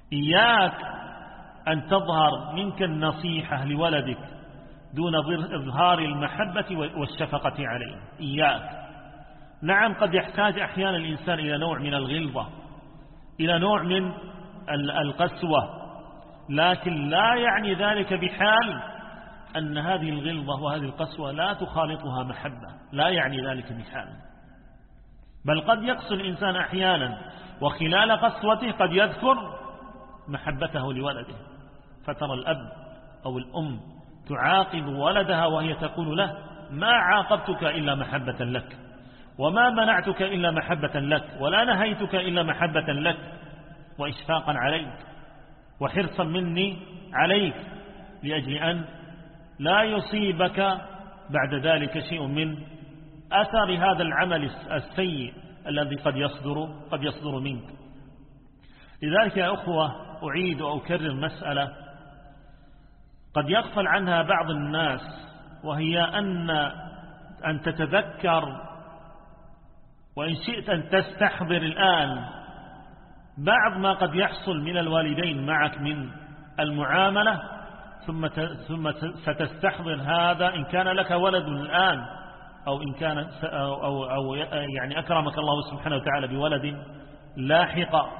إياك أن تظهر منك النصيحة لولدك دون إظهار المحبة والشفقة عليه. إياك. نعم قد يحتاج أحيانا الإنسان إلى نوع من الغلظة، إلى نوع من القسوة، لكن لا يعني ذلك بحال أن هذه الغلظة وهذه القسوة لا تخالطها محبة، لا يعني ذلك بحال. بل قد يقسو الإنسان أحيانا وخلال قسوته قد يذكر محبته لولده، فترى الأب أو الأم تعاقب ولدها وهي تقول له: ما عاقبتك إلا محبة لك، وما منعتك إلا محبة لك، ولا نهيتك إلا محبة لك، وإشفاقا عليك وحرصا مني عليك، لأجل أن لا يصيبك بعد ذلك شيء من أثر هذا العمل السيء الذي قد يصدر منك. لذلك يا أخوة أعيد وأكرر مسألة قد يغفل عنها بعض الناس، وهي أن تتذكر وإن شئت أن تستحضر الآن بعض ما قد يحصل من الوالدين معك من المعاملة، ثم ستستحضر هذا إن كان لك ولد الآن، أو إن كان أو يعني أكرمك الله سبحانه وتعالى بولد لاحقا.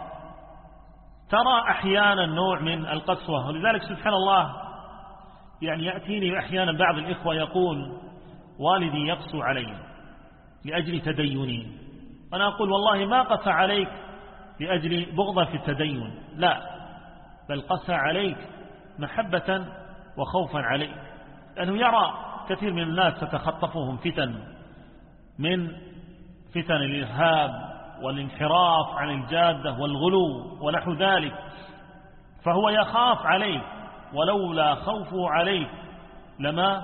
ترى أحيانا نوع من القسوة، ولذلك سبحان الله يعني يأتيني أحيانا بعض الإخوة يقول: والدي يقسو علي لأجل تديني. أنا أقول: والله ما قسى عليك لأجل بغضة في التدين، لا، بل قسى عليك محبة وخوفا عليك، لأنه يرى كثير من الناس تتخطفهم فتن، من فتن الإرهاب والانحراف عن الجادة والغلو ونحو ذلك، فهو يخاف عليك، ولولا خوفه عليك لما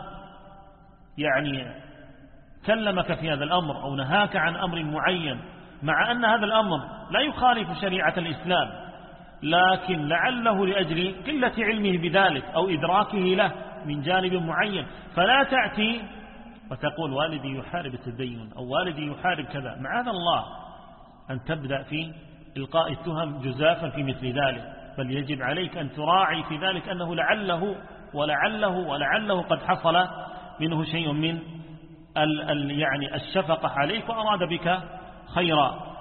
يعني كلمك في هذا الأمر أو نهاك عن أمر معين، مع أن هذا الأمر لا يخالف شريعة الإسلام، لكن لعله لأجل قلة علمه بذلك أو إدراكه له من جانب معين، فلا تأتي وتقول: والدي يحارب التدين أو والدي يحارب كذا. معاذ الله أن تبدأ في إلقاء التهم جزافا في مثل ذلك، بل يجب عليك أن تراعي في ذلك أنه ولعله قد حصل منه شيء من يعني الشفقة عليك وأراد بك خيرا.